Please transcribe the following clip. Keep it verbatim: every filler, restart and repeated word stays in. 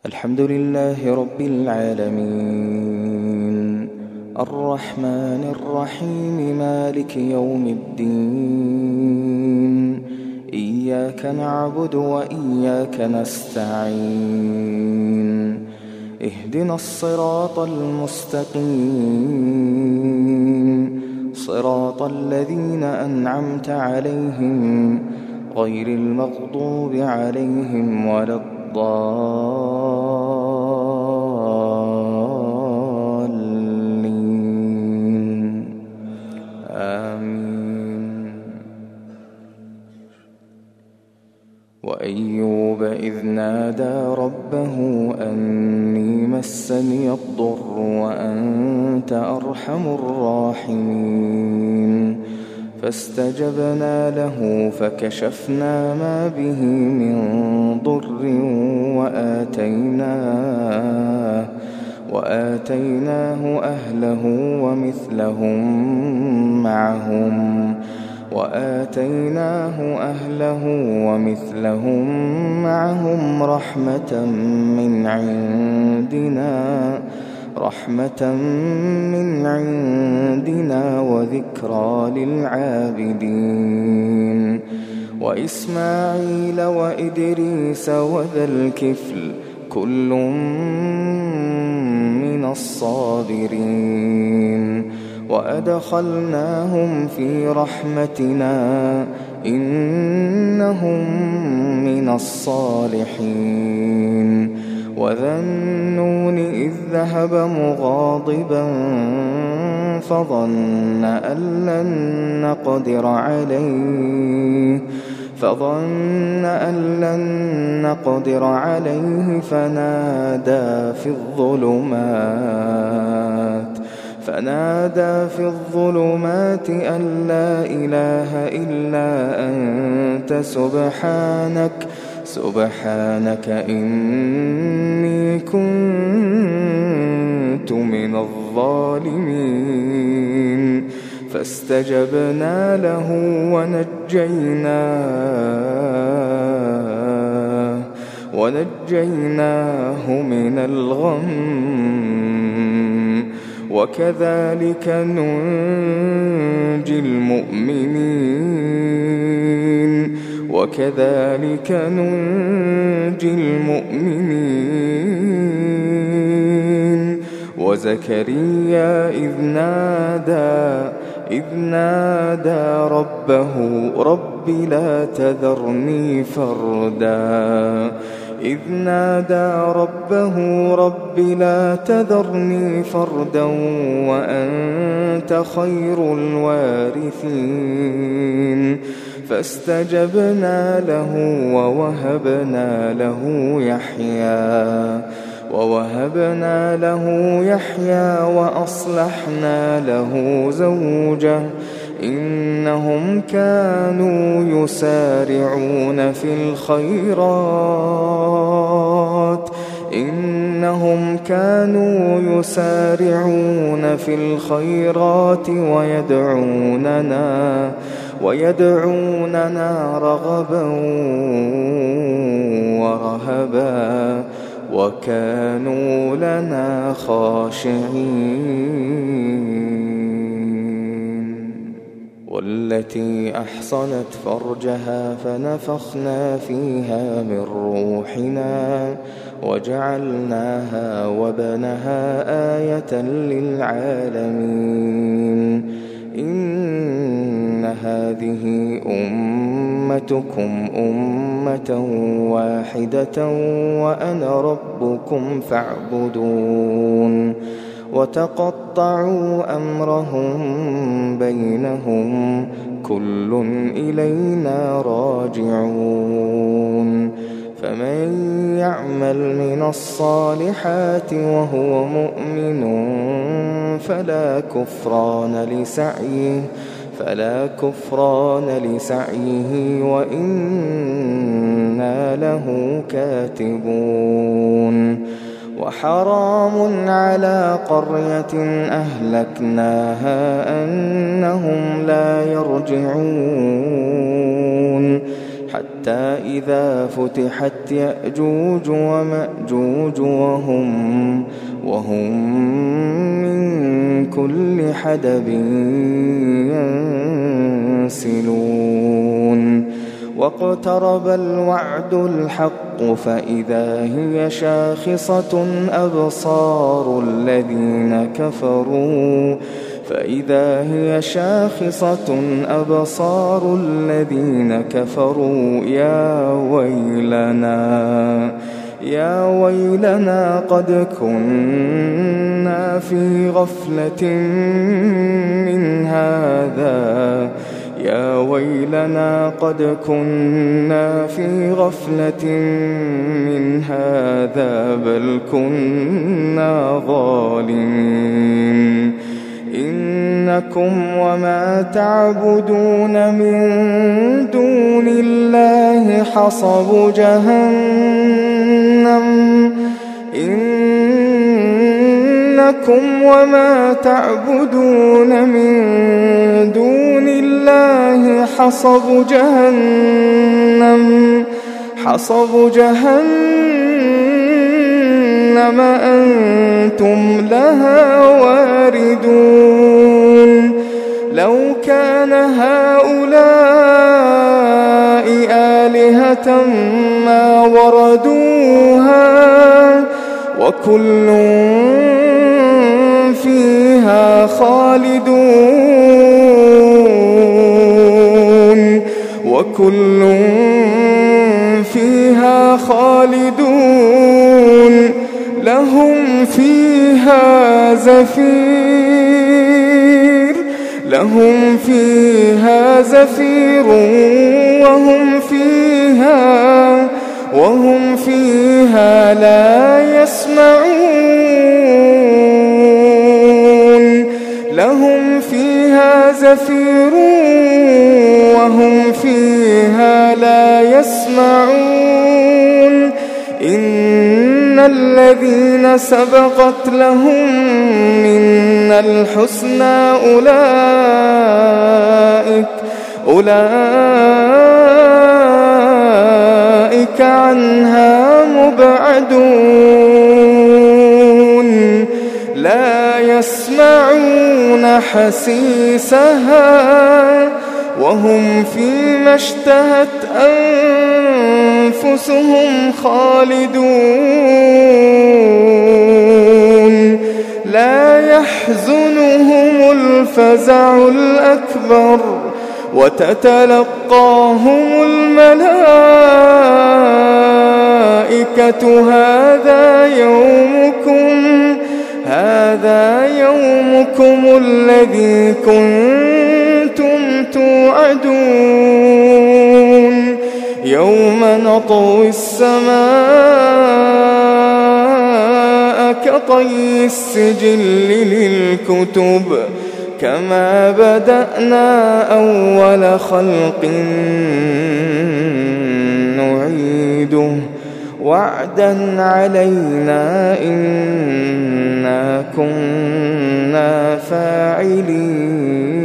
الحمد لله رب العالمين، الرحمن الرحيم، مالك يوم الدين. إياك نعبد وإياك نستعين، اهدنا الصراط المستقيم، صراط الذين أنعمت عليهم غير المغضوب عليهم ولا الضالين. آمين. وأيوب إذ نادى ربه أني مسني الضر وأنت أرحم الراحمين، فاستجبنا له فكشفنا ما به من ضر وآتيناه, وآتيناه أهله ومثلهم معهم وآتيناه أهله ومثلهم معهم رحمة من عندنا رحمة من عندنا وذكرى للعابدين. وإسماعيل وإدريس وذا الكفل كل من الصابرين، وأدخلناهم في رحمتنا إنهم من الصالحين. وذا النون إذ ذهب مغاضبا فظن أن لن نقدر عليه فظن أن لن نقدر عليه فنادى في الظلمات فنادى في الظلمات أن لا إله إلا أنت سبحانك سبحانك إني كنت من الظالمين. فاستجبنا له ونجيناه ونجيناه من الغم، وكذلك ننجي المؤمنين وكذلك ننجي المؤمنين. وزكريا إذ نادى إذ نادى ربه رب لا تذرني فردا إذ نادى ربه رب لا تذرني فردا وأنت خير الوارثين. فاستجبنا له ووهبنا له يحيى ووهبنا له يحيى وأصلحنا له زوجه إنهم كانوا يسارعون في الخيرات إنهم كانوا يسارعون في الخيرات ويدعوننا ويدعوننا رغبا ورهبا وكانوا لنا خاشعين. والتي أحصنت فرجها فنفخنا فيها من روحنا وجعلناها وابنها آية للعالمين. إن هذه أمتكم أمة واحدة وأنا ربكم فاعبدون. وتقطعوا أمرهم بينهم كل إلينا راجعون. فمن يعمل من الصالحات وهو مؤمن فلا كفران لسعيه فلا كفران لسعيه وإنا له كاتبون. وحرام على قرية أهلكناها أنهم لا يرجعون حتى إذا فتحت يأجوج ومأجوج وهم, وهم من كل حدب ينسلون واقترب الوعد الحق فإذا هي شاخصة أبصار الذين كفروا فإذا هي شاخصة أبصار الذين كفروا يا ويلنا يا ويلنا قد كنا في غفلة من هذا يا ويلنا قد كنا في غفلة من هذا بل كنا ظالمين إنكم وما تعبدون من دون الله حصب جهنم إنكم وما تعبدون من دون الله حصب جهنم حصب جهنم أنتم لها واردون لو كان هؤلاء آلهة ما وردوها وكل فيها خالدون وكل فيها خالدون لهم فيها زفير لهم فيها زفير وهم فيها وهم فيها لا يسمعون لهم فيها زفير وهم فيها لا يسمعون إن الذين سبقت لهم منا الحسنى أولئك أولئك عنها مبعدون لا يسمعون حسيسها وهم فيما اشتهت أنفسهم خالدون لا يحزنهم الفزع الأكبر وتتلقاهم الملائكة هذا يومكم هذا يومكم الذي كنتم توعدون يوم نطوي السماء كطي السجل للكتب كما بدأنا أول خلق نعيده وعدا علينا إنا كنا فاعلين.